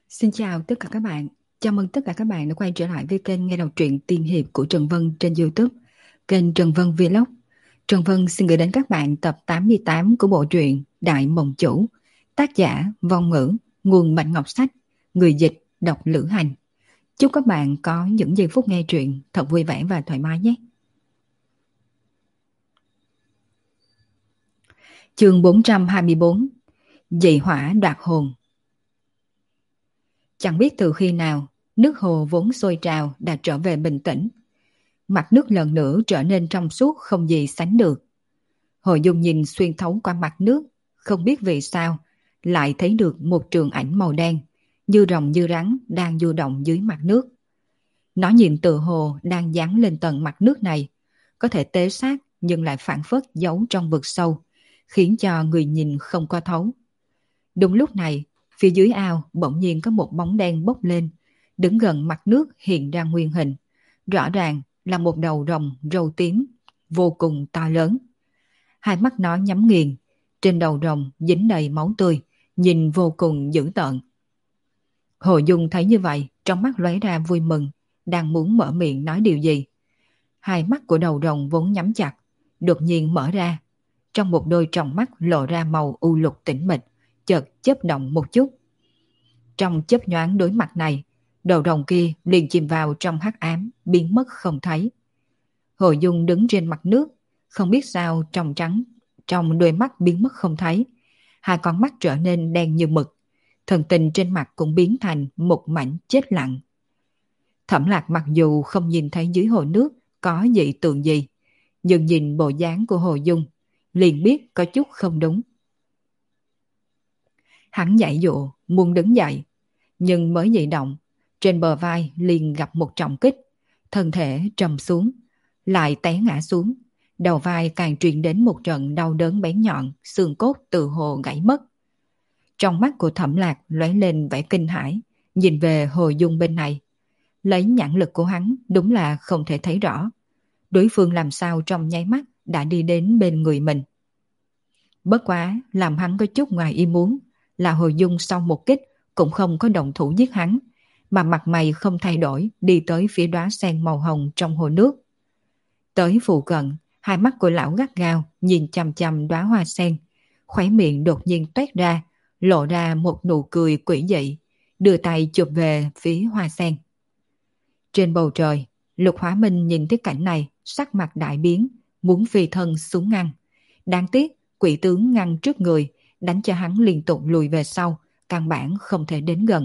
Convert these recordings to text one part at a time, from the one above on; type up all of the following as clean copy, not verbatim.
Xin chào tất cả các bạn. Chào mừng tất cả các bạn đã quay trở lại với kênh nghe đọc truyện tiên hiệp của Trần Vân trên YouTube, kênh Trần Vân Vlog. Trần Vân xin gửi đến các bạn tập 88 của bộ truyện Đại Mộng Chủ, tác giả Vong Ngữ, nguồn Bạch Ngọc Sách, người dịch đọc Lữ Hành. Chúc các bạn có những giây phút nghe truyện thật vui vẻ và thoải mái nhé. Chương 424, Dị hỏa đoạt hồn. Chẳng biết từ khi nào, nước hồ vốn sôi trào đã trở về bình tĩnh. Mặt nước lần nữa trở nên trong suốt không gì sánh được. Hồ Dung nhìn xuyên thấu qua mặt nước, không biết vì sao, lại thấy được một trường ảnh màu đen, như rồng như rắn đang du động dưới mặt nước. Nó nhìn tự hồ đang dán lên tầng mặt nước này, có thể tế xác nhưng lại phảng phất giấu trong vực sâu, khiến cho người nhìn không có thấu. Đúng lúc này, phía dưới ao bỗng nhiên có một bóng đen bốc lên, đứng gần mặt nước hiện ra nguyên hình. Rõ ràng là một đầu rồng râu tím, vô cùng to lớn. Hai mắt nó nhắm nghiền, trên đầu rồng dính đầy máu tươi, nhìn vô cùng dữ tợn. Hồ Dung thấy như vậy, trong mắt lóe ra vui mừng, đang muốn mở miệng nói điều gì. Hai mắt của đầu rồng vốn nhắm chặt, đột nhiên mở ra. Trong một đôi tròng mắt lộ ra màu u lục tĩnh mịch, chợt chớp động một chút. Trong chớp nhoáng đối mặt này, đầu rồng kia liền chìm vào trong hắc ám, biến mất không thấy. Hồ Dung đứng trên mặt nước, không biết sao trong trắng, trong đôi mắt biến mất không thấy. Hai con mắt trở nên đen như mực, thần tình trên mặt cũng biến thành một mảnh chết lặng. Thẩm Lạc mặc dù không nhìn thấy dưới hồ nước có dị tượng gì, nhưng nhìn bộ dáng của Hồ Dung, liền biết có chút không đúng. Hắn dãy dụa, muốn đứng dậy, nhưng mới dậy động, trên bờ vai liền gặp một trọng kích, thân thể trầm xuống, lại té ngã xuống, đầu vai càng truyền đến một trận đau đớn bén nhọn, xương cốt tự hồ gãy mất. Trong mắt của Thẩm Lạc lóe lên vẻ kinh hãi, nhìn về Hồ Dung bên này. Lấy nhãn lực của hắn đúng là không thể thấy rõ, đối phương làm sao trong nháy mắt đã đi đến bên người mình. Bất quá làm hắn có chút ngoài ý muốn là Hồ Dung sau một kích cũng không có động thủ giết hắn, mà mặt mày không thay đổi đi tới phía đóa sen màu hồng trong hồ nước. Tới phụ cận, hai mắt của lão gắt gao nhìn chằm chằm đóa hoa sen, khóe miệng đột nhiên toét ra, lộ ra một nụ cười quỷ dị, đưa tay chụp về phía hoa sen. Trên bầu trời, Lục Hóa Minh nhìn thấy cảnh này, sắc mặt đại biến, muốn phi thân xuống ngăn. Đáng tiếc, quỷ tướng ngăn trước người, đánh cho hắn liên tục lùi về sau, căn bản không thể đến gần.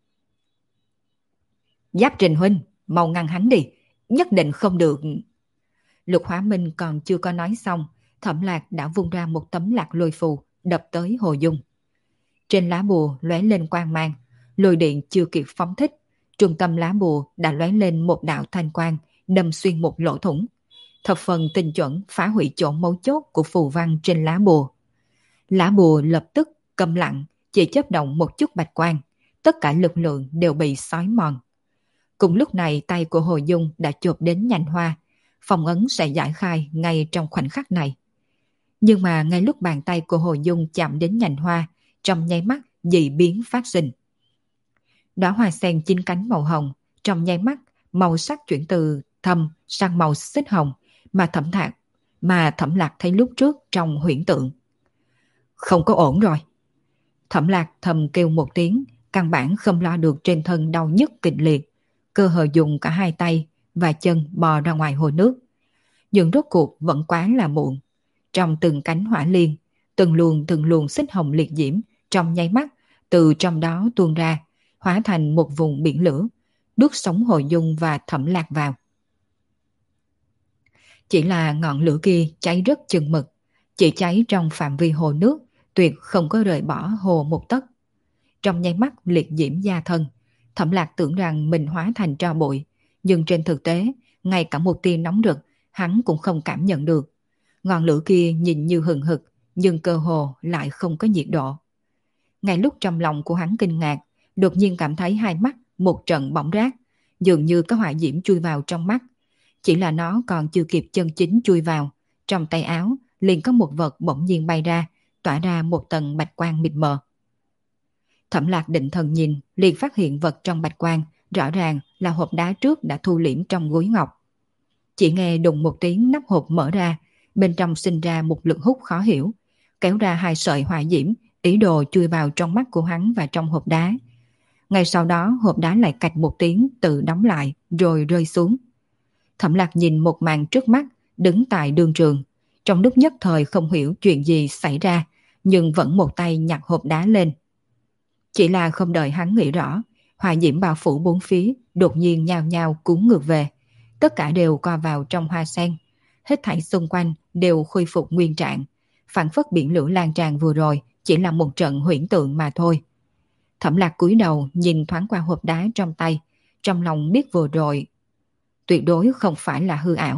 Giáp Trình huynh, mau ngăn hắn đi, nhất định không được. Lục Hóa Minh còn chưa có nói xong, Thẩm Lạc đã vung ra một tấm lạc lôi phù, đập tới Hồ Dung. Trên lá bùa lóe lên quang mang, lôi điện chưa kịp phóng thích, trung tâm lá bùa đã lóe lên một đạo thanh quang, đâm xuyên một lỗ thủng, thập phần tinh chuẩn phá hủy chỗ mấu chốt của phù văn trên lá bùa. Lá bùa lập tức câm lặng, chỉ chớp động một chút bạch quang, tất cả lực lượng đều bị xói mòn. Cùng lúc này tay của Hồ Dung đã chộp đến nhành hoa, phong ấn sẽ giải khai ngay trong khoảnh khắc này. Nhưng mà ngay lúc bàn tay của Hồ Dung chạm đến nhành hoa, trong nháy mắt dị biến phát sinh. Đóa hoa sen chín cánh màu hồng, trong nháy mắt màu sắc chuyển từ thâm sang màu xích hồng, mà Thẩm Lạc thấy lúc trước trong huyễn tượng. Không có ổn rồi. Thẩm Lạc thầm kêu một tiếng, căn bản không lo được trên thân đau nhức kịch liệt, cơ hồ dùng cả hai tay và chân bò ra ngoài hồ nước. Nhưng rốt cuộc vẫn quá là muộn. Trong từng cánh hỏa liên, từng luồng xích hồng liệt diễm trong nháy mắt từ trong đó tuôn ra, hóa thành một vùng biển lửa, đuốt sống Hồ Dung và Thẩm Lạc vào. Chỉ là ngọn lửa kia cháy rất chừng mực, chỉ cháy trong phạm vi hồ nước, tuyệt không có rời bỏ hồ một tấc. Trong nháy mắt liệt diễm gia thân, Thẩm Lạc tưởng rằng mình hóa thành tro bụi, nhưng trên thực tế, ngay cả một tia nóng rực, hắn cũng không cảm nhận được. Ngọn lửa kia nhìn như hừng hực, nhưng cơ hồ lại không có nhiệt độ. Ngay lúc trong lòng của hắn kinh ngạc, đột nhiên cảm thấy hai mắt một trận bỏng rát, dường như có hỏa diễm chui vào trong mắt. Chỉ là nó còn chưa kịp chân chính chui vào, trong tay áo liền có một vật bỗng nhiên bay ra, tỏa ra một tầng bạch quang mịt mờ. Thẩm Lạc định thần nhìn, liền phát hiện vật trong bạch quang, rõ ràng là hộp đá trước đã thu liễm trong gối ngọc. Chỉ nghe đùng một tiếng, nắp hộp mở ra, bên trong sinh ra một lực hút khó hiểu, kéo ra hai sợi hỏa diễm, ý đồ chui vào trong mắt của hắn và trong hộp đá. Ngay sau đó hộp đá lại cạch một tiếng tự đóng lại rồi rơi xuống. Thẩm Lạc nhìn một màn trước mắt, đứng tại đường trường. Trong lúc nhất thời không hiểu chuyện gì xảy ra, nhưng vẫn một tay nhặt hộp đá lên. Chỉ là không đợi hắn nghĩ rõ, hỏa diễm bao phủ bốn phía, đột nhiên nhao nhao cuốn ngược về. Tất cả đều co vào trong hoa sen. Hết thảy xung quanh đều khôi phục nguyên trạng. Phản phất biển lửa lan tràn vừa rồi chỉ là một trận huyễn tượng mà thôi. Thẩm Lạc cúi đầu nhìn thoáng qua hộp đá trong tay, trong lòng biết vừa rồi tuyệt đối không phải là hư ảo.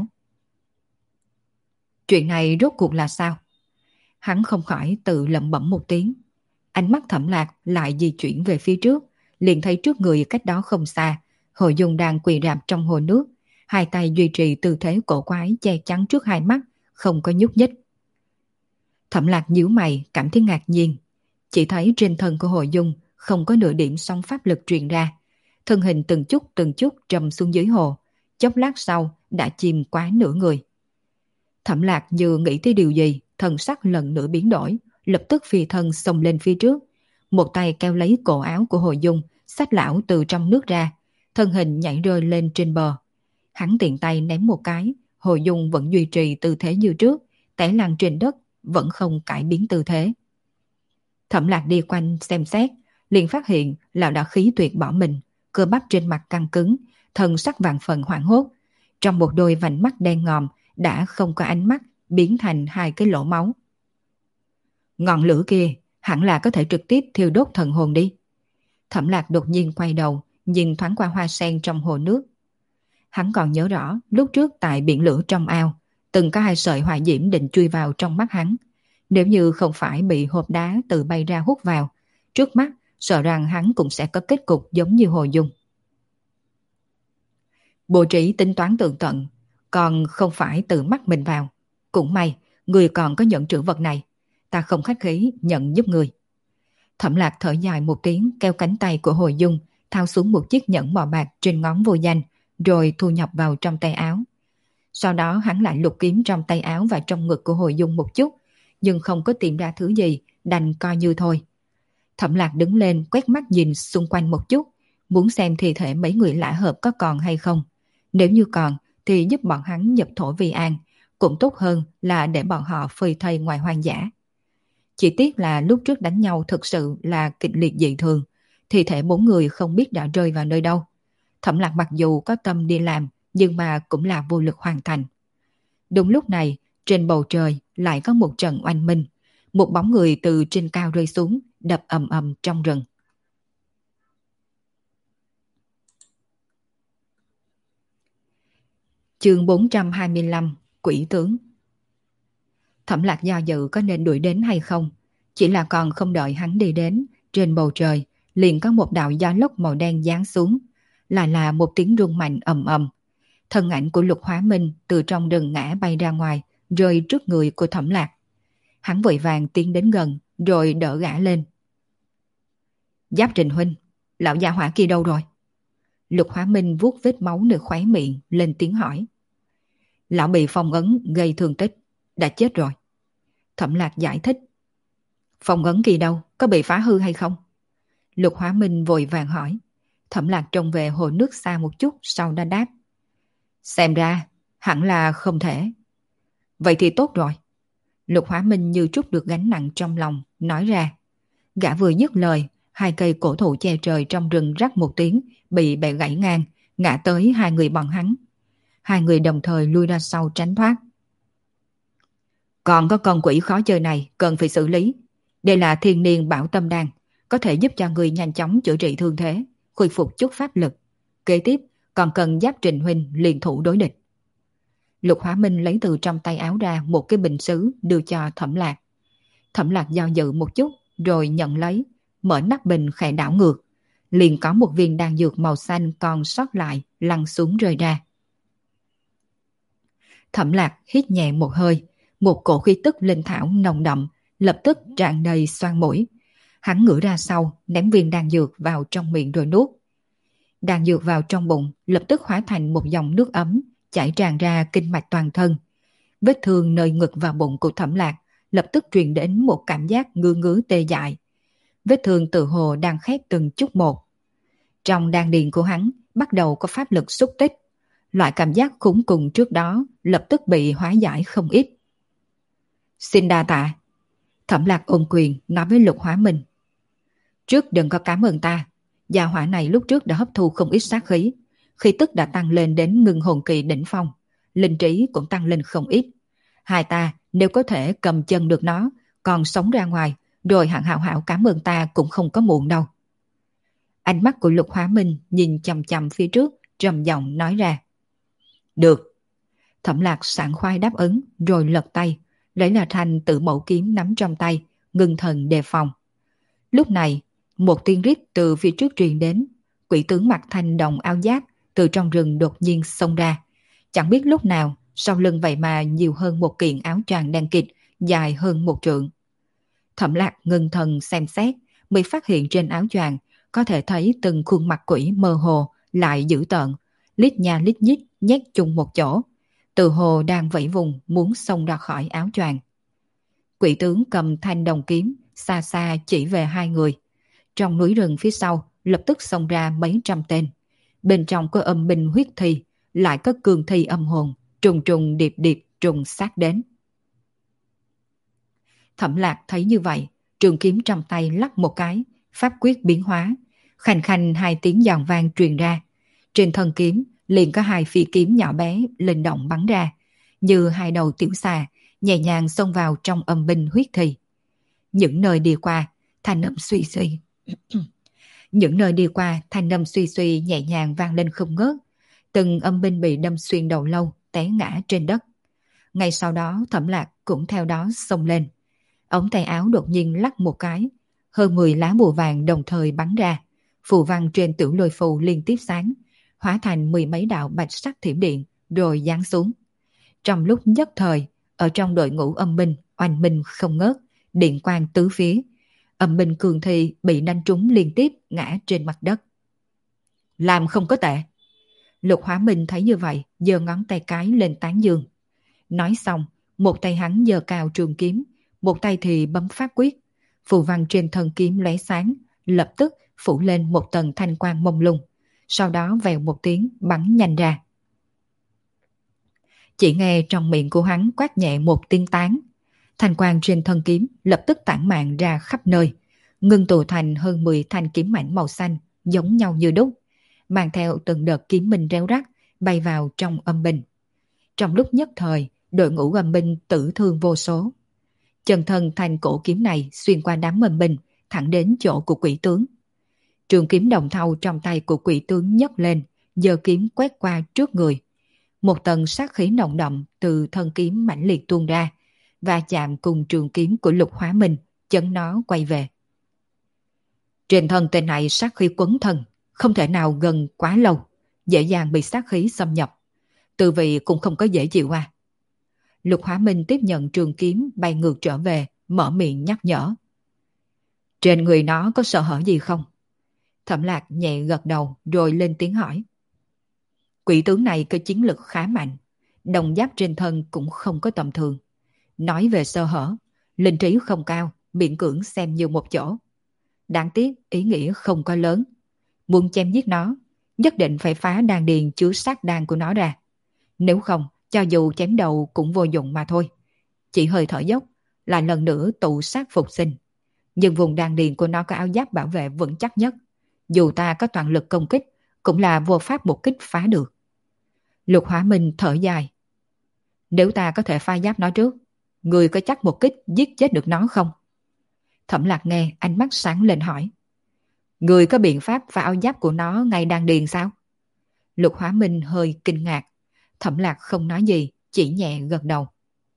Chuyện này rốt cuộc là sao? Hắn không khỏi tự lẩm bẩm một tiếng. Ánh mắt Thẩm Lạc lại di chuyển về phía trước, liền thấy trước người cách đó không xa, Hồ Dung đang quỳ rạp trong hồ nước, hai tay duy trì tư thế cổ quái che chắn trước hai mắt, không có nhúc nhích. Thẩm Lạc nhíu mày, cảm thấy ngạc nhiên. Chỉ thấy trên thân của Hồ Dung không có nửa điểm sóng pháp lực truyền ra. Thân hình từng chút trầm xuống dưới hồ, chốc lát sau đã chìm quá nửa người. Thẩm Lạc như nghĩ tới điều gì, thần sắc lần nữa biến đổi, lập tức phi thân xông lên phía trước. Một tay kéo lấy cổ áo của Hồ Dung, xách lão từ trong nước ra, thân hình nhảy rơi lên trên bờ. Hắn tiện tay ném một cái, Hồ Dung vẫn duy trì tư thế như trước, té lăn trên đất, vẫn không cải biến tư thế. Thẩm Lạc đi quanh xem xét, liền phát hiện lão đã khí tuyệt bỏ mình, cơ bắp trên mặt căng cứng, thân sắc vạn phần hoảng hốt. Trong một đôi vành mắt đen ngòm đã không có ánh mắt, biến thành hai cái lỗ máu. Ngọn lửa kia hẳn là có thể trực tiếp thiêu đốt thần hồn đi. Thẩm Lạc đột nhiên quay đầu, nhìn thoáng qua hoa sen trong hồ nước. Hắn còn nhớ rõ lúc trước tại biển lửa trong ao, từng có hai sợi hỏa diễm định chui vào trong mắt hắn. Nếu như không phải bị hộp đá từ bay ra hút vào, trước mắt sợ rằng hắn cũng sẽ có kết cục giống như Hồ Dung. Bộ trí tính toán tường tận, còn không phải tự mắc mình vào. Cũng may, người còn có nhận trữ vật này. Ta không khách khí nhận giúp người. Thẩm Lạc thở dài một tiếng, kéo cánh tay của Hồ Dung, thao xuống một chiếc nhẫn màu bạc trên ngón vô danh, rồi thu nhập vào trong tay áo. Sau đó hắn lại lục kiếm trong tay áo và trong ngực của Hồ Dung một chút, nhưng không có tìm ra thứ gì, đành coi như thôi. Thẩm Lạc đứng lên quét mắt nhìn xung quanh một chút, muốn xem thi thể mấy người lạ hợp có còn hay không. Nếu như còn thì giúp bọn hắn nhập thổ vi an, cũng tốt hơn là để bọn họ phơi thây ngoài hoang dã. Chỉ tiếc là lúc trước đánh nhau thực sự là kịch liệt dị thường, thi thể bốn người không biết đã rơi vào nơi đâu. Thẩm Lạc mặc dù có tâm đi làm, nhưng mà cũng là vô lực hoàn thành. Đúng lúc này, trên bầu trời lại có một trận oanh minh, một bóng người từ trên cao rơi xuống, đập ầm ầm trong rừng. Chương 425, Quỷ tướng. Thẩm Lạc do dự có nên đuổi đến hay không, chỉ là còn không đợi hắn đi đến, trên bầu trời liền có một đạo gió lốc màu đen giáng xuống, lại là một tiếng rung mạnh ầm ầm. Thân ảnh của Lục Hóa Minh từ trong rừng ngã bay ra ngoài, rơi trước người của Thẩm Lạc. Hắn vội vàng tiến đến gần, rồi đỡ gã lên. Giáp Trình huynh, lão gia hỏa kia đâu rồi? Lục Hóa Minh vuốt vết máu nơi khóe miệng, lên tiếng hỏi. Lão bị phong ấn gây thương tích, đã chết rồi. Thẩm Lạc giải thích. Phong ấn kia đâu, có bị phá hư hay không? Lục Hóa Minh vội vàng hỏi. Thẩm Lạc trông về hồ nước xa một chút, sau đã đáp. Xem ra, hẳn là không thể. Vậy thì tốt rồi. Lục Hóa Minh như trút được gánh nặng trong lòng, nói ra. Gã vừa dứt lời, hai cây cổ thụ che trời trong rừng rắc một tiếng, bị bẻ gãy ngang, ngã tới hai người bọn hắn. Hai người đồng thời lui ra sau tránh thoát. Còn có con quỷ khó chơi này cần phải xử lý. Đây là thiên niên bảo tâm đan, có thể giúp cho người nhanh chóng chữa trị thương thế, khôi phục chút pháp lực. Kế tiếp còn cần Giáp Trình huynh liên thủ đối địch. Lục Hóa Minh lấy từ trong tay áo ra một cái bình sứ đưa cho Thẩm Lạc. Thẩm Lạc do dự một chút rồi nhận lấy, mở nắp bình khẽ đảo ngược, liền có một viên đan dược màu xanh còn sót lại lăn xuống rơi ra. Thẩm Lạc hít nhẹ một hơi, một cổ khí tức linh thảo nồng đậm lập tức tràn đầy xoang mũi. Hắn ngửa ra sau, ném viên đan dược vào trong miệng rồi nuốt. Đan dược vào trong bụng, lập tức hóa thành một dòng nước ấm, chảy tràn ra kinh mạch toàn thân. Vết thương nơi ngực và bụng của Thẩm Lạc lập tức truyền đến một cảm giác ngứa ngứa tê dại. Vết thương tự hồ đang khép từng chút một. Trong đan điền của hắn bắt đầu có pháp lực xúc tích. Loại cảm giác khủng cùng trước đó lập tức bị hóa giải không ít. Xin đa tạ. Thẩm Lạc ôm quyền nói với Lục Hóa Minh. Trước đừng có cảm ơn ta. Gia hỏa này lúc trước đã hấp thu không ít sát khí. Khí tức đã tăng lên đến ngưng hồn kỳ đỉnh phong. Linh trí cũng tăng lên không ít. Hai ta nếu có thể cầm chân được nó, còn sống ra ngoài, rồi hạng hảo hảo cảm ơn ta cũng không có muộn đâu. Ánh mắt của Lục Hóa Minh nhìn chằm chằm phía trước, trầm giọng nói ra. Được. Thẩm Lạc sảng khoái đáp ứng, rồi lật tay, lấy là thanh tự mẫu kiếm nắm trong tay, ngưng thần đề phòng. Lúc này, một tiếng rít từ phía trước truyền đến, quỷ tướng mặc thanh đồng áo giáp từ trong rừng đột nhiên xông ra. Chẳng biết lúc nào, sau lưng vậy mà nhiều hơn một kiện áo choàng đen kịt, dài hơn một trượng. Thẩm Lạc ngưng thần xem xét, mới phát hiện trên áo choàng có thể thấy từng khuôn mặt quỷ mơ hồ lại dữ tợn, lít nha lít nhít nhét chung một chỗ, từ hồ đang vẫy vùng muốn xông ra khỏi áo choàng. Quỷ tướng cầm thanh đồng kiếm xa xa chỉ về hai người. Trong núi rừng phía sau lập tức xông ra mấy trăm tên. Bên trong có âm binh huyết thi, lại có cường thi âm hồn, trùng trùng điệp điệp trùng sát đến. Thẩm Lạc thấy như vậy, trường kiếm trong tay lắc một cái, pháp quyết biến hóa, khành khành hai tiếng giòn vang truyền ra. Trên thân kiếm liền có hai phi kiếm nhỏ bé linh động bắn ra, như hai đầu tiểu xà, nhẹ nhàng xông vào trong âm binh huyết thi. Những nơi đi qua, thanh âm suy suy. Những nơi đi qua, thanh âm suy suy nhẹ nhàng vang lên không ngớt. Từng âm binh bị đâm xuyên đầu lâu, té ngã trên đất. Ngay sau đó Thẩm Lạc cũng theo đó xông lên. Ống tay áo đột nhiên lắc một cái, hơn 10 lá bùa vàng đồng thời bắn ra. Phù văn trên tiểu lôi phù liên tiếp sáng, hóa thành 10 mấy đạo bạch sắc thiểm điện, rồi giáng xuống. Trong lúc nhất thời, ở trong đội ngũ âm binh, oanh minh không ngớt, điện quang tứ phía. Âm binh cường thi bị đánh trúng liên tiếp ngã trên mặt đất. Làm không có tệ. Lục Hóa Minh thấy như vậy, giơ ngón tay cái lên tán dương. Nói xong, một tay hắn giơ cao trường kiếm, một tay thì bấm pháp quyết. Phù văn trên thân kiếm lóe sáng, lập tức phủ lên một tầng thanh quang mông lung. Sau đó vèo một tiếng bắn nhanh ra. Chỉ nghe trong miệng của hắn quát nhẹ một tiếng tán. Thanh quang trên thân kiếm lập tức tản mạn ra khắp nơi, ngưng tụ thành hơn 10 thanh kiếm mảnh màu xanh, giống nhau như đúc, mang theo từng đợt kiếm minh réo rắt, bay vào trong âm binh. Trong lúc nhất thời, đội ngũ âm binh tử thương vô số. Chân thân thanh cổ kiếm này xuyên qua đám âm binh, thẳng đến chỗ của quỷ tướng. Trường kiếm đồng thau trong tay của quỷ tướng nhấc lên, giơ kiếm quét qua trước người. Một tầng sát khí nồng đậm từ thân kiếm mãnh liệt tuôn ra, và chạm cùng trường kiếm của Lục Hóa Minh, chấn nó quay về. Trên thân tên này sát khí quấn thân, không thể nào gần quá lâu, dễ dàng bị sát khí xâm nhập. Tư vị cũng không có dễ chịu à. Lục Hóa Minh tiếp nhận trường kiếm bay ngược trở về, mở miệng nhắc nhở. Trên người nó có sợ hở gì không? Thẩm Lạc nhẹ gật đầu rồi lên tiếng hỏi. Quỷ tướng này có chiến lực khá mạnh, đồng giáp trên thân cũng không có tầm thường. Nói về sơ hở, linh trí không cao, miễn cưỡng xem như một chỗ. Đáng tiếc ý nghĩa không có lớn. Muốn chém giết nó, nhất định phải phá đan điền chứa sát đan của nó ra. Nếu không, cho dù chém đầu cũng vô dụng mà thôi. Chỉ hơi thở dốc, lại lần nữa tụ sát phục sinh. Nhưng vùng đan điền của nó có áo giáp bảo vệ vững chắc nhất. Dù ta có toàn lực công kích, cũng là vô pháp một kích phá được. Lục Hóa Minh thở dài. Nếu ta có thể phá giáp nó trước, người có chắc một kích giết chết được nó không? Thẩm Lạc nghe, ánh mắt sáng lên hỏi. Người có biện pháp phá áo giáp của nó ngay đan điền sao? Lục Hóa Minh hơi kinh ngạc. Thẩm Lạc không nói gì, chỉ nhẹ gật đầu.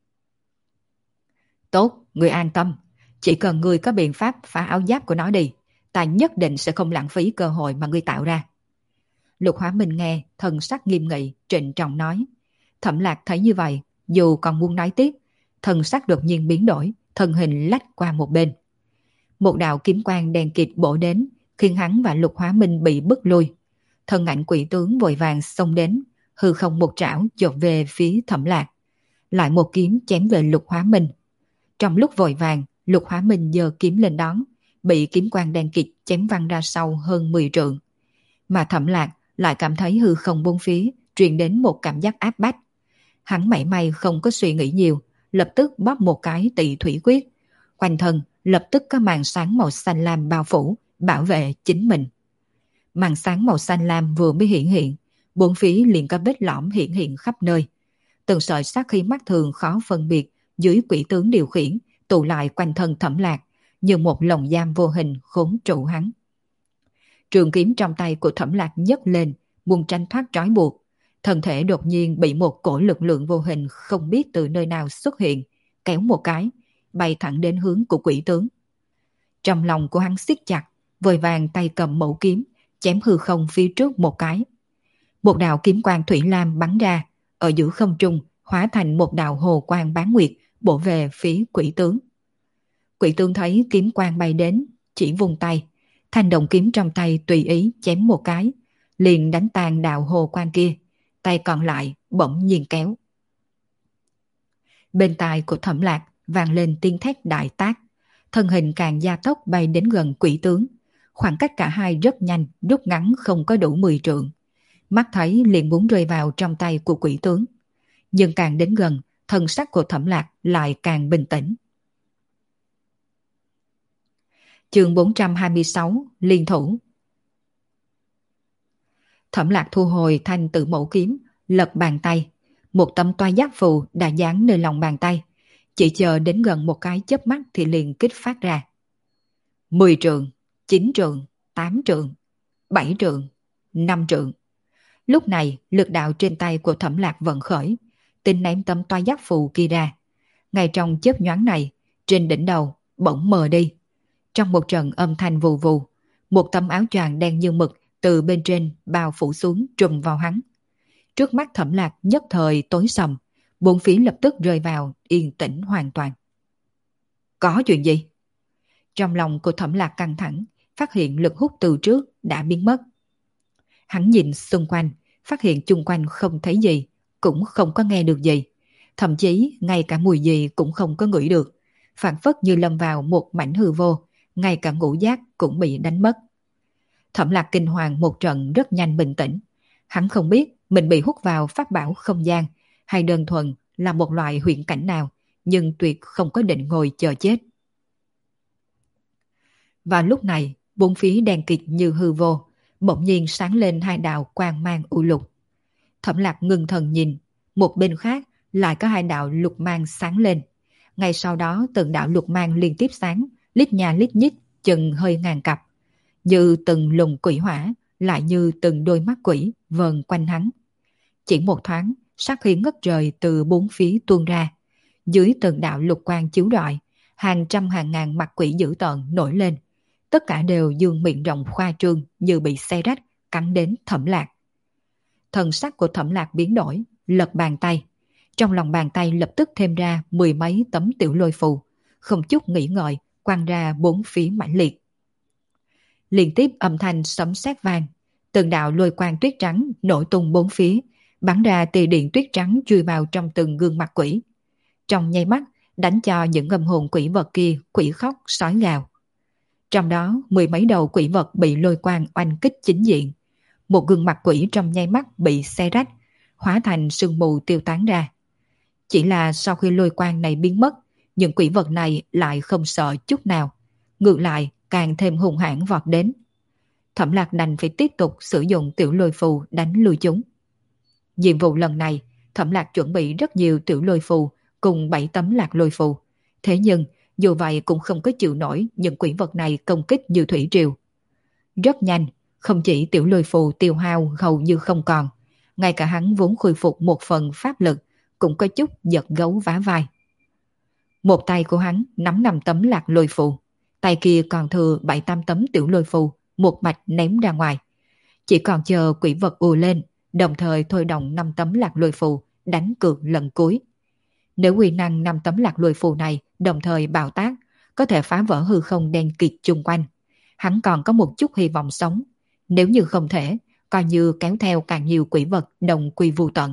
Tốt, người an tâm. Chỉ cần người có biện pháp phá áo giáp của nó đi, ta nhất định sẽ không lãng phí cơ hội mà ngươi tạo ra. Lục Hóa Minh nghe, thần sắc nghiêm nghị, trịnh trọng nói. Thẩm Lạc thấy như vậy, dù còn muốn nói tiếp, thần sắc đột nhiên biến đổi, thân hình lách qua một bên. Một đạo kiếm quang đen kịt bổ đến, khiến hắn và Lục Hóa Minh bị bức lui. Thân ảnh quỷ tướng vội vàng xông đến, hư không một trảo chộp về phía Thẩm Lạc. Lại một kiếm chém về Lục Hóa Minh. Trong lúc vội vàng, Lục Hóa Minh giơ kiếm lên đón, bị kiếm quang đen kịt chém văng ra sau hơn 10 trượng. Mà Thẩm Lạc lại cảm thấy hư không bốn phía truyền đến một cảm giác áp bách. Hắn mảy may không có suy nghĩ nhiều, lập tức bóp một cái Tị Thủy Quyết. Quanh thân lập tức có màn sáng màu xanh lam bao phủ, bảo vệ chính mình. Màn sáng màu xanh lam vừa mới hiện, bốn phía liền có vết lõm hiện khắp nơi. Từng sợi sát khí mắt thường khó phân biệt dưới quỷ tướng điều khiển tụ lại quanh thân Thẩm Lạc, như một lồng giam vô hình khốn trụ hắn. Trường kiếm trong tay của Thẩm Lạc nhấc lên, muốn tranh thoát trói buộc. Thân thể đột nhiên bị một cổ lực lượng vô hình không biết từ nơi nào xuất hiện, kéo một cái, bay thẳng đến hướng của quỷ tướng. Trong lòng của hắn siết chặt, vội vàng tay cầm mẩu kiếm, chém hư không phía trước một cái. Một đạo kiếm quang thủy lam bắn ra, ở giữa không trung hóa thành một đạo hồ quang bán nguyệt bổ về phía quỷ tướng. Quỷ tướng thấy kiếm quang bay đến, chỉ vung tay, thanh đồng kiếm trong tay tùy ý chém một cái, liền đánh tan đạo hồ quang kia, tay còn lại bỗng nhiên kéo. Bên tai của Thẩm Lạc vang lên tiếng thét đại tác, thân hình càng gia tốc bay đến gần quỷ tướng. Khoảng cách cả hai rất nhanh, rút ngắn không có đủ 10 trượng. Mắt thấy liền muốn rơi vào trong tay của quỷ tướng. Nhưng càng đến gần, thân sắc của Thẩm Lạc lại càng bình tĩnh. Chương 426 Liên thủ. Thẩm Lạc thu hồi thanh tự mẫu kiếm, lật bàn tay. Một tấm toa giáp phù đã dán nơi lòng bàn tay. Chỉ chờ đến gần một cái chớp mắt thì liền kích phát ra. 10 trượng, 9 trượng, 8 trượng, 7 trượng, 5 trượng. Lúc này lực đạo trên tay của Thẩm Lạc vận khởi, tính ném tấm toa giáp phù kia ra. Ngay trong chớp nhoáng này, trên đỉnh đầu bỗng mờ đi. Trong một trận âm thanh vù vù, một tấm áo choàng đen như mực từ bên trên bao phủ xuống trùm vào hắn. Trước mắt Thẩm Lạc nhất thời tối sầm, bốn phía lập tức rơi vào yên tĩnh hoàn toàn. Có chuyện gì? Trong lòng của Thẩm Lạc căng thẳng, phát hiện lực hút từ trước đã biến mất. Hắn nhìn xung quanh, phát hiện chung quanh không thấy gì, cũng không có nghe được gì. Thậm chí ngay cả mùi gì cũng không có ngửi được, phảng phất như lâm vào một mảnh hư vô, ngay cả ngũ giác cũng bị đánh mất. Thẩm Lạc kinh hoàng một trận rất nhanh bình tĩnh. Hắn không biết mình bị hút vào pháp bảo không gian hay đơn thuần là một loại huyễn cảnh nào, nhưng tuyệt không có định ngồi chờ chết. Và lúc này, bốn phía đèn kịt như hư vô, bỗng nhiên sáng lên hai đạo quang mang u lục. Thẩm Lạc ngưng thần nhìn, một bên khác lại có hai đạo lục mang sáng lên. Ngay sau đó từng đạo lục mang liên tiếp sáng, lít nha lít nhít, chừng hơi ngàn cặp. Như từng lùng quỷ hỏa, lại như từng đôi mắt quỷ vờn quanh hắn. Chỉ một thoáng, sát khí ngất trời từ bốn phía tuôn ra. Dưới từng đạo lục quang chiếu rọi, hàng trăm hàng ngàn mặt quỷ dữ tợn nổi lên. Tất cả đều dương miệng rộng khoa trương như bị xé rách, cắn đến Thẩm Lạc. Thần sắc của Thẩm Lạc biến đổi, lật bàn tay. Trong lòng bàn tay lập tức thêm ra 10 mấy tấm tiểu lôi phù, không chút nghĩ ngợi, quăng ra bốn phía mãnh liệt. Liên tiếp âm thanh sấm sét vang, từng đạo lôi quang tuyết trắng nổi tung bốn phía, bắn ra tia điện tuyết trắng chui vào trong từng gương mặt quỷ. Trong nháy mắt, đánh cho những âm hồn quỷ vật kia quỷ khóc sói gào. Trong đó, 10 mấy đầu quỷ vật bị lôi quang oanh kích chính diện. Một gương mặt quỷ trong nháy mắt bị xé rách, hóa thành sương mù tiêu tán ra. Chỉ là sau khi lôi quang này biến mất, những quỷ vật này lại không sợ chút nào. Ngược lại, càng thêm hung hãn vọt đến. Thẩm Lạc đành phải tiếp tục sử dụng tiểu lôi phù đánh lui chúng. Nhiệm vụ lần này, Thẩm Lạc chuẩn bị rất nhiều tiểu lôi phù cùng 7 tấm lạc lôi phù. Thế nhưng, dù vậy cũng không có chịu nổi những quỷ vật này công kích như thủy triều. Rất nhanh, không chỉ tiểu lôi phù tiêu hao hầu như không còn, ngay cả hắn vốn khôi phục một phần pháp lực cũng có chút giật gấu vá vai. Một tay của hắn nắm 5 tấm lạc lôi phù, tay kia còn thừa 7-8 tấm tiểu lôi phù, một mạch ném ra ngoài. Chỉ còn chờ quỷ vật ùa lên, đồng thời thôi động 5 tấm lạc lôi phù, đánh cược lần cuối. Nếu uy năng 5 tấm lạc lôi phù này đồng thời bạo tác, có thể phá vỡ hư không đen kịt chung quanh. Hắn còn có một chút hy vọng sống. Nếu như không thể, coi như kéo theo càng nhiều quỷ vật đồng quy vu tận.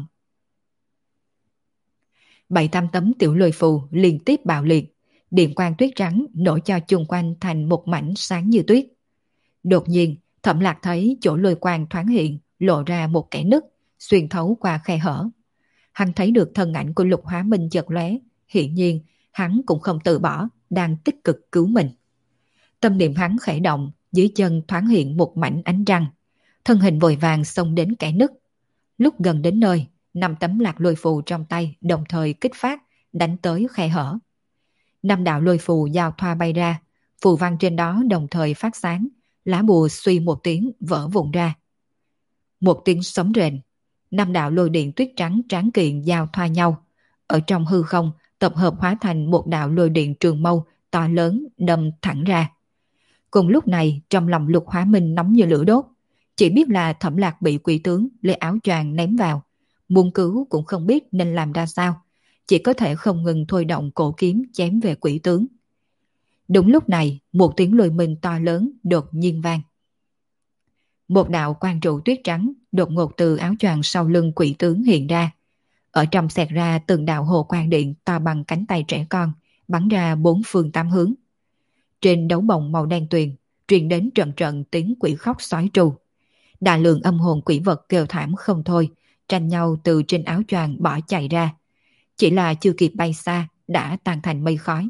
7-8 tấm tiểu lôi phù liên tiếp bạo liệt, điện quang tuyết trắng nổi cho chung quanh thành một mảnh sáng như tuyết. Đột nhiên, Thẩm Lạc thấy chỗ lôi quang thoáng hiện, lộ ra một kẽ nứt, xuyên thấu qua khe hở. Hắn thấy được thân ảnh của Lục Hóa Minh chợt lóe, hiển nhiên hắn cũng không từ bỏ, đang tích cực cứu mình. Tâm niệm hắn khẽ động, dưới chân thoáng hiện một mảnh ánh trăng, thân hình vội vàng xông đến kẽ nứt. Lúc gần đến nơi, 5 tấm lạc lôi phù trong tay đồng thời kích phát, đánh tới khe hở. 5 đạo lôi phù giao thoa bay ra, phù văn trên đó đồng thời phát sáng, lá bùa suy một tiếng vỡ vụn ra. Một tiếng sấm rền, 5 đạo lôi điện tuyết trắng tráng kiện giao thoa nhau, ở trong hư không tập hợp hóa thành một đạo lôi điện trường mâu to lớn đâm thẳng ra. Cùng lúc này, trong lòng Lục Hóa Minh nóng như lửa đốt, chỉ biết là Thẩm Lạc bị quỷ tướng lấy áo choàng ném vào, muốn cứu cũng không biết nên làm ra sao, chỉ có thể không ngừng thôi động cổ kiếm chém về quỷ tướng. Đúng lúc này, một tiếng lôi minh to lớn đột nhiên vang. Một đạo quang trụ tuyết trắng đột ngột từ áo choàng sau lưng quỷ tướng hiện ra. Ở trong xẹt ra từng đạo hồ quang điện to bằng cánh tay trẻ con, bắn ra 4 phương 8 hướng. Trên đấu bồng màu đen tuyền, truyền đến trận trận tiếng quỷ khóc sói tru. Đại lượng âm hồn quỷ vật kêu thảm không thôi, tranh nhau từ trên áo choàng bỏ chạy ra. Chỉ là chưa kịp bay xa, đã tan thành mây khói.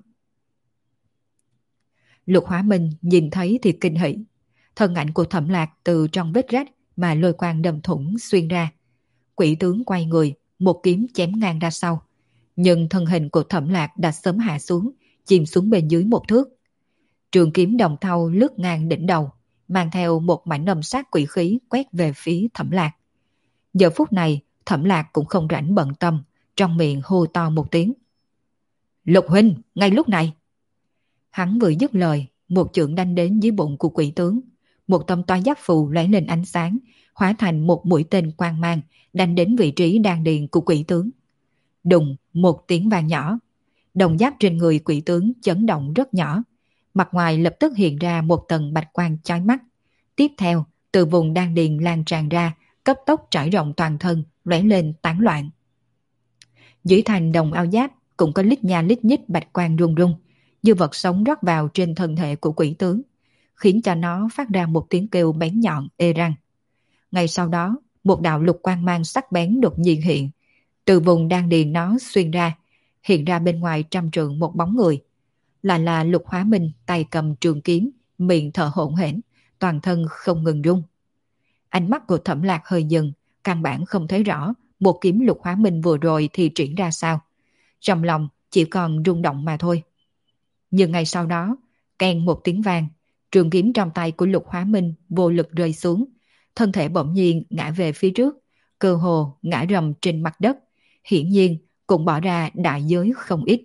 Lục Hóa Minh nhìn thấy thì kinh hỉ. Thân ảnh của Thẩm Lạc từ trong vết rách mà lôi quang đâm thủng xuyên ra. Quỷ tướng quay người, một kiếm chém ngang ra sau. Nhưng thân hình của Thẩm Lạc đã sớm hạ xuống, chìm xuống bên dưới 1 thước. Trường kiếm đồng thau lướt ngang đỉnh đầu, mang theo một mảnh âm sát quỷ khí quét về phía Thẩm Lạc. Giờ phút này, Thẩm Lạc cũng không rảnh bận tâm, trong miệng hô to một tiếng. Lục huynh, ngay lúc này. Hắn vừa dứt lời, một chưởng đánh đến dưới bụng của quỷ tướng. Một tấm toa giáp phù lóe lên ánh sáng, hóa thành một mũi tên quang mang, đánh đến vị trí đan điền của quỷ tướng. Đùng, một tiếng vang nhỏ. Đồng giáp trên người quỷ tướng chấn động rất nhỏ. Mặt ngoài lập tức hiện ra một tầng bạch quang chói mắt. Tiếp theo, từ vùng đan điền lan tràn ra, cấp tốc trải rộng toàn thân, lóe lên tán loạn. Dưới thành đồng áo giáp cũng có lít nha lít nhít bạch quang rung rung, như vật sống rót vào trên thân thể của quỷ tướng, khiến cho nó phát ra một tiếng kêu bén nhọn ê răng. Ngay sau đó, một đạo lục quang mang sắc bén đột nhiên hiện, từ vùng đan điền nó xuyên ra, hiện ra bên ngoài 100 trượng một bóng người. Là Lục Hóa Minh tay cầm trường kiếm, miệng thở hổn hển, toàn thân không ngừng rung. Ánh mắt của Thẩm Lạc hơi dừng, căn bản không thấy rõ một kiếm Lục Hóa Minh vừa rồi thì triển ra sao. Trong lòng chỉ còn rung động mà thôi. Nhưng ngay sau đó, keng một tiếng vang, trường kiếm trong tay của Lục Hóa Minh vô lực rơi xuống, thân thể bỗng nhiên ngã về phía trước, cơ hồ ngã rầm trên mặt đất, hiển nhiên cũng bỏ ra đại giới không ít.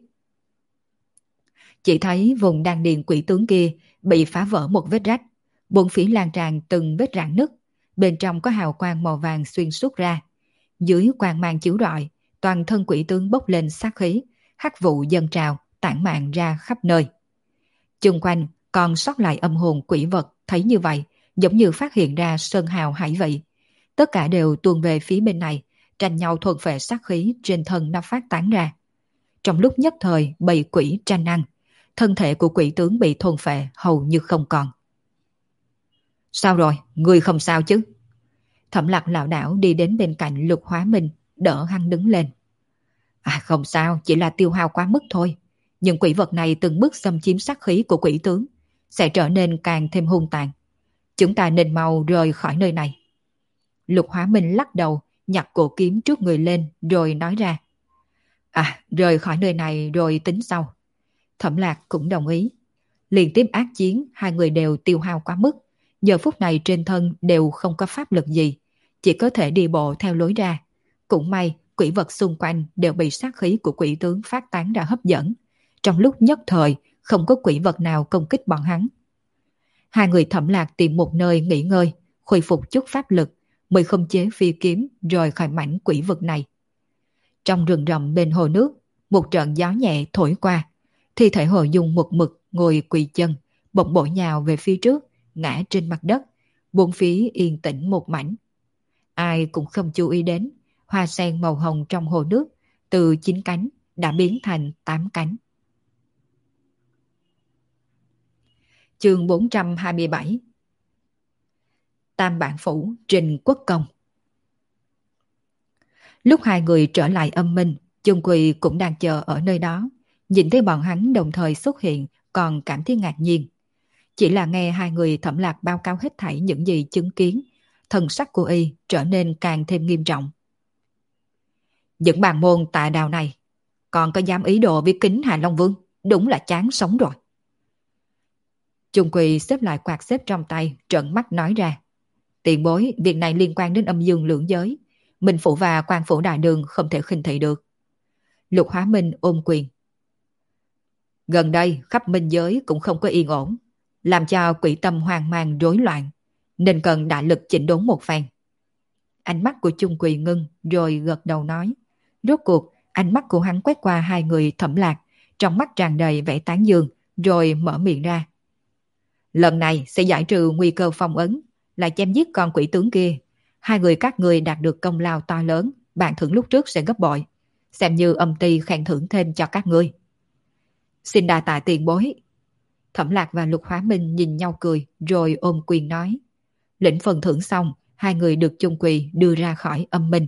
Chỉ thấy vùng đan điền quỷ tướng kia bị phá vỡ một vết rách, bốn phía lan tràn từng vết rạn nứt, bên trong có hào quang màu vàng xuyên suốt ra. Dưới quang mang chiếu rọi, toàn thân quỷ tướng bốc lên sát khí, hắc vụ dâng trào, tản mạn ra khắp nơi. Chung quanh còn sót lại âm hồn quỷ vật thấy như vậy, giống như phát hiện ra sơn hào hải vị. Tất cả đều tuôn về phía bên này, tranh nhau thuần phệ sát khí trên thân nó phát tán ra. Trong lúc nhất thời bầy quỷ tranh ăn, thân thể của quỷ tướng bị thuần phệ hầu như không còn. Sao rồi, người không sao chứ? Thẩm Lạc lảo đảo đi đến bên cạnh Lục Hóa Minh, đỡ hắn đứng lên. Không sao, chỉ là tiêu hao quá mức thôi. Nhưng quỷ vật này từng bước xâm chiếm sát khí của quỷ tướng, sẽ trở nên càng thêm hung tàn. Chúng ta nên mau rời khỏi nơi này. Lục Hóa Minh lắc đầu, nhặt cổ kiếm trước người lên rồi nói ra. Rời khỏi nơi này rồi tính sau. Thẩm Lạc cũng đồng ý. Liên tiếp ác chiến, hai người đều tiêu hao quá mức. Giờ phút này trên thân đều không có pháp lực gì, chỉ có thể đi bộ theo lối ra. Cũng may, quỷ vật xung quanh đều bị sát khí của quỷ tướng phát tán ra hấp dẫn. Trong lúc nhất thời, không có quỷ vật nào công kích bọn hắn. Hai người Thẩm Lạc tìm một nơi nghỉ ngơi, khôi phục chút pháp lực, mới khống chế phi kiếm rời khỏi mảnh quỷ vực này. Trong rừng rậm bên hồ nước, một trận gió nhẹ thổi qua, Thi thể Hồ Dung một mực ngồi quỳ chân, bỗng bổ nhào về phía trước, ngã trên mặt đất, bốn phía yên tĩnh một mảnh. Ai cũng không chú ý đến, hoa sen màu hồng trong hồ nước từ 9 cánh đã biến thành 8 cánh. Chương 427. Tam Bản Phủ Trình Quốc Công. Lúc hai người trở lại âm minh, Chung Quỳ cũng đang chờ ở nơi đó. Nhìn thấy bọn hắn đồng thời xuất hiện, còn cảm thấy ngạc nhiên. Chỉ là nghe hai người Thẩm Lạc báo cáo hết thảy những gì chứng kiến, thần sắc của y trở nên càng thêm nghiêm trọng. Những bàn môn tạ đào này, còn có dám ý đồ với Kính Hà Long Vương, đúng là chán sống rồi. Chung Quỳ xếp lại quạt xếp trong tay, trợn mắt nói ra. Tiền bối, việc này liên quan đến âm dương lưỡng giới. Minh Phủ và Quan Phủ Đại Đường không thể khinh thị được. Lục Hóa Minh ôm quyền. Gần đây, khắp minh giới cũng không có yên ổn, làm cho quỷ tâm hoang mang rối loạn, nên cần đại lực chỉnh đốn một phen. Ánh mắt của Chung Quỳ ngưng, rồi gật đầu nói. Rốt cuộc, ánh mắt của hắn quét qua hai người Thẩm Lạc, trong mắt tràn đầy vẻ tán dương, rồi mở miệng ra. Lần này sẽ giải trừ nguy cơ phong ấn, lại chém giết con quỷ tướng kia. Hai người các người đạt được công lao to lớn, bản thưởng lúc trước sẽ gấp bội, xem như âm ty khen thưởng thêm cho các ngươi. Xin đa tạ tiền bối. Thẩm Lạc và Lục Hóa Minh nhìn nhau cười, rồi ôm quyền nói. Lĩnh phần thưởng xong, hai người được Chung Quỳ đưa ra khỏi âm minh.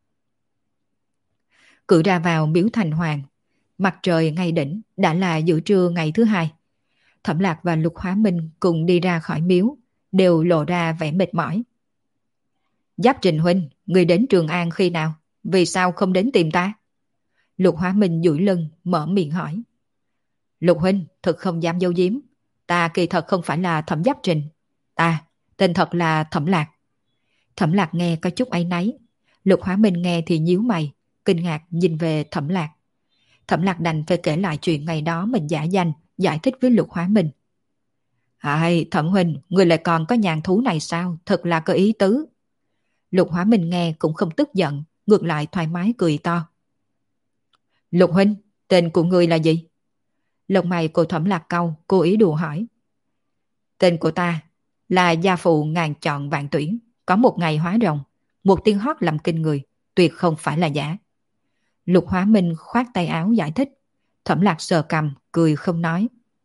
Cử ra vào miếu thành hoàng. Mặt trời ngay đỉnh, đã là giữa trưa ngày thứ hai. Thẩm Lạc và Lục Hóa Minh cùng đi ra khỏi miếu, đều lộ ra vẻ mệt mỏi. Giáp Trình huynh, người đến Trường An khi nào? Vì sao không đến tìm ta? Lục Hóa Minh duỗi lưng, mở miệng hỏi. Lục huynh, thật không dám giấu giếm. Ta kỳ thật không phải là Thẩm Giáp Trình. Ta, tên thật là Thẩm Lạc. Thẩm Lạc nghe có chút áy náy. Lục Hóa Minh nghe thì nhíu mày, kinh ngạc nhìn về Thẩm Lạc. Thẩm Lạc đành phải kể lại chuyện ngày đó mình giả danh, giải thích với Lục Hóa Minh. Ai, Thẩm huynh, người lại còn có nhàn thú này sao? Thật là có ý tứ. Lục Hóa Minh nghe cũng không tức giận, ngược lại thoải mái cười to. Lục huynh, tên của người là gì? Lông mày của Thẩm Lạc cau, cố ý đùa hỏi. Tên của ta là gia phụ ngàn chọn vạn tuyển, có một ngày hóa rồng, một tiếng hót làm kinh người, tuyệt không phải là giả. Lục Hóa Minh khoát tay áo giải thích. Thẩm Lạc sờ cằm, cười không nói.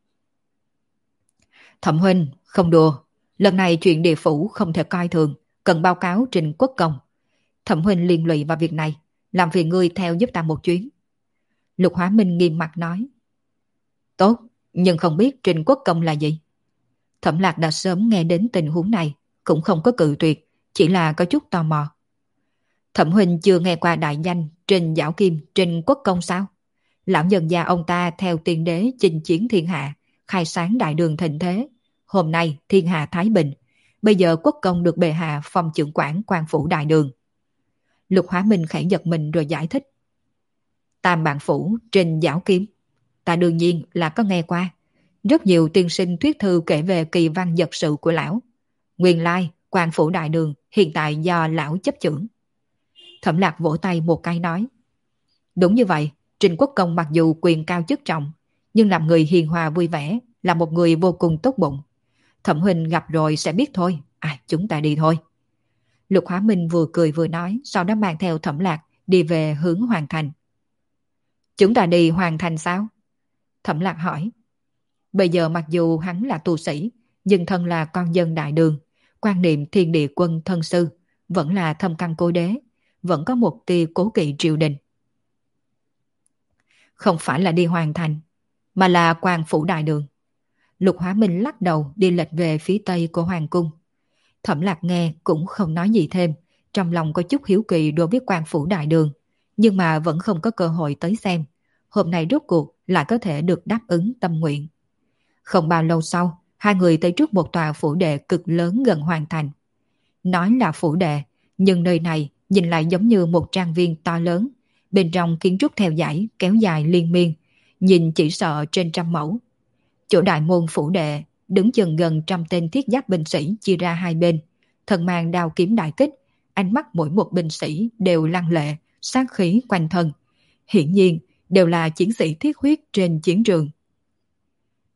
Thẩm huynh, không đùa, lần này chuyện địa phủ không thể coi thường, cần báo cáo Trình Quốc Công. Thẩm huynh liên lụy vào việc này, làm phiền ngươi theo giúp ta một chuyến. Lục Hóa Minh nghiêm mặt nói. Tốt, nhưng không biết Trình Quốc Công là gì. Thẩm Lạc đã sớm nghe đến tình huống này, cũng không có cự tuyệt, chỉ là có chút tò mò. Thẩm huynh chưa nghe qua đại danh Trình Giảo Kim, Trình Quốc Công sao? Lão nhân gia ông ta theo tiên đế chinh chiến thiên hạ, khai sáng đại đường thịnh thế. Hôm nay thiên hạ thái bình, bây giờ quốc công được bệ hạ phong trưởng quản quan phủ đại đường. Lục Hóa Minh khẽ giật mình rồi giải thích. Tam Bản Phủ Trình Giảo Kim, ta đương nhiên là có nghe qua. Rất nhiều tiên sinh thuyết thư kể về kỳ văn dật sự của lão. Nguyên lai, quan phủ đại đường hiện tại do lão chấp chưởng. Thẩm Lạc vỗ tay một cái nói. Đúng như vậy, Trình Quốc Công mặc dù quyền cao chức trọng, nhưng làm người hiền hòa vui vẻ, là một người vô cùng tốt bụng. Thẩm huynh gặp rồi sẽ biết thôi. Chúng ta đi thôi. Lục Hóa Minh vừa cười vừa nói, sau đó mang theo Thẩm Lạc đi về hướng Hoàng Thành. Chúng ta đi Hoàng Thành sao? Thẩm Lạc hỏi. Bây giờ mặc dù hắn là tu sĩ, nhưng thân là con dân đại đường, quan niệm thiên địa quân thân sư, vẫn là thâm căn cố đế, vẫn có một tia cố kỵ triều đình. Không phải là đi Hoàng Thành, mà là quan phủ đại đường. Lục Hóa Minh lắc đầu đi lệch về phía tây của Hoàng cung. Thẩm Lạc nghe cũng không nói gì thêm, trong lòng có chút hiếu kỳ đối với quan phủ đại đường, nhưng mà vẫn không có cơ hội tới xem. Hôm nay rốt cuộc lại có thể được đáp ứng tâm nguyện. Không bao lâu sau, hai người tới trước một tòa phủ đệ cực lớn gần Hoàng Thành. Nói là phủ đệ, nhưng nơi này nhìn lại giống như một trang viên to lớn, bên trong kiến trúc theo dãy kéo dài liên miên, nhìn chỉ sợ trên trăm mẫu. Chỗ đại môn phủ đệ đứng chừng gần trăm tên thiết giáp binh sĩ chia ra hai bên, thân mang đao kiếm đại kích, ánh mắt mỗi một binh sĩ đều lăng lệ, sát khí quanh thân. Hiển nhiên đều là chiến sĩ thiết huyết trên chiến trường,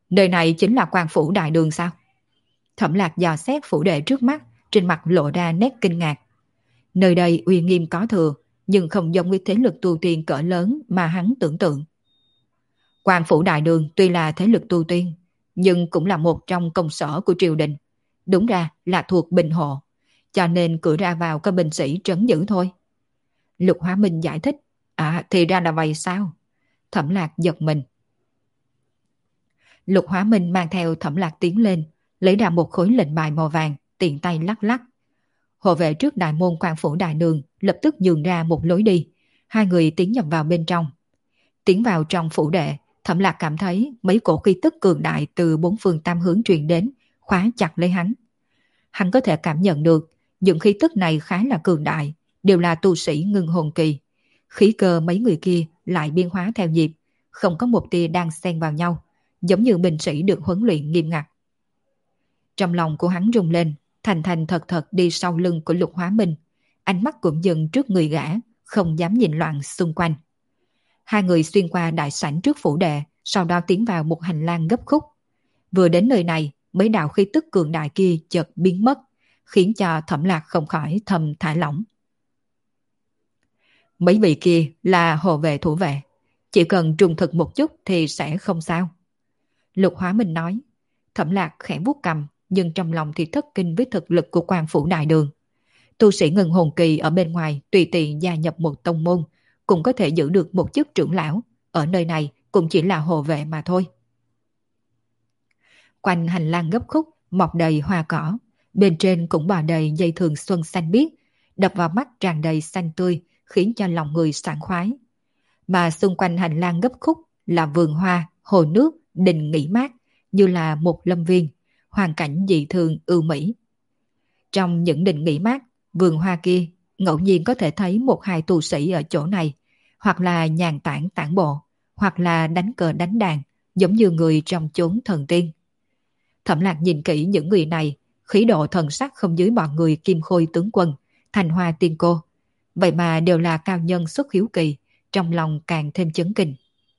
Nơi này chính là quan phủ đại đường sao? Thẩm Lạc dò xét phủ đệ trước mắt, trên mặt lộ ra nét kinh ngạc. Nơi đây uy nghiêm có thừa, nhưng không giống với thế lực tu tiên cỡ lớn mà hắn tưởng tượng. Quan phủ đại đường tuy là thế lực tu tiên, nhưng cũng là một trong công sở của triều đình. Đúng ra là thuộc binh hộ, cho nên cửa ra vào có binh sĩ trấn giữ thôi. Lục Hóa Minh giải thích. À, thì ra là vậy sao? Thẩm Lạc giật mình. Lục Hóa Minh mang theo Thẩm Lạc tiến lên, lấy ra một khối lệnh bài màu vàng, tiện tay lắc lắc. Hộ vệ trước đại môn quan phủ đại đường lập tức nhường ra một lối đi. Hai người tiến nhập vào bên trong. Tiến vào trong phủ đệ, Thẩm Lạc cảm thấy mấy cổ khí tức cường đại từ bốn phương tam hướng truyền đến, khóa chặt lấy hắn. Hắn có thể cảm nhận được những khí tức này khá là cường đại, đều là tu sĩ ngưng hồn kỳ. Khí cơ mấy người kia lại biến hóa theo nhịp, không có một tia đang xen vào nhau, giống như binh sĩ được huấn luyện nghiêm ngặt. Trong lòng của hắn rung lên, thành thành thật thật đi sau lưng của Lục Hóa Minh, ánh mắt cũng dừng trước người gã, không dám nhìn loạn xung quanh. Hai người xuyên qua đại sảnh trước phủ đệ, sau đó tiến vào một hành lang gấp khúc. Vừa đến nơi này, mấy đạo khí tức cường đại kia chợt biến mất, khiến cho Thẩm Lạc không khỏi thầm thả lỏng. Mấy vị kia là hộ vệ thủ vệ, chỉ cần trùng thực một chút thì sẽ không sao. Lục Hóa Minh nói. Thẩm Lạc khẽ vuốt cằm, nhưng trong lòng thì thất kinh với thực lực của quan phủ đại đường. Tu sĩ ngân hồn kỳ ở bên ngoài tùy tiện gia nhập một tông môn, cũng có thể giữ được một chức trưởng lão, ở nơi này cũng chỉ là hộ vệ mà thôi. Quanh hành lang gấp khúc mọc đầy hoa cỏ, bên trên cũng bò đầy dây thường xuân xanh biếc, đập vào mắt tràn đầy xanh tươi, khiến cho lòng người sảng khoái. Mà xung quanh hành lang gấp khúc là vườn hoa, hồ nước, đình nghỉ mát, như là một lâm viên, hoàn cảnh dị thường ưu mỹ. Trong những đình nghỉ mát, vườn hoa kia, ngẫu nhiên có thể thấy một hai tu sĩ ở chỗ này, hoặc là nhàn tản tản bộ, hoặc là đánh cờ đánh đàn, giống như người trong chốn thần tiên. Thẩm Lạc nhìn kỹ những người này, khí độ thần sắc không dưới bọn người Kim Khôi tướng quân, Thành Hoa tiên cô. Vậy mà đều là cao nhân xuất hiếu kỳ, trong lòng càng thêm chấn kinh.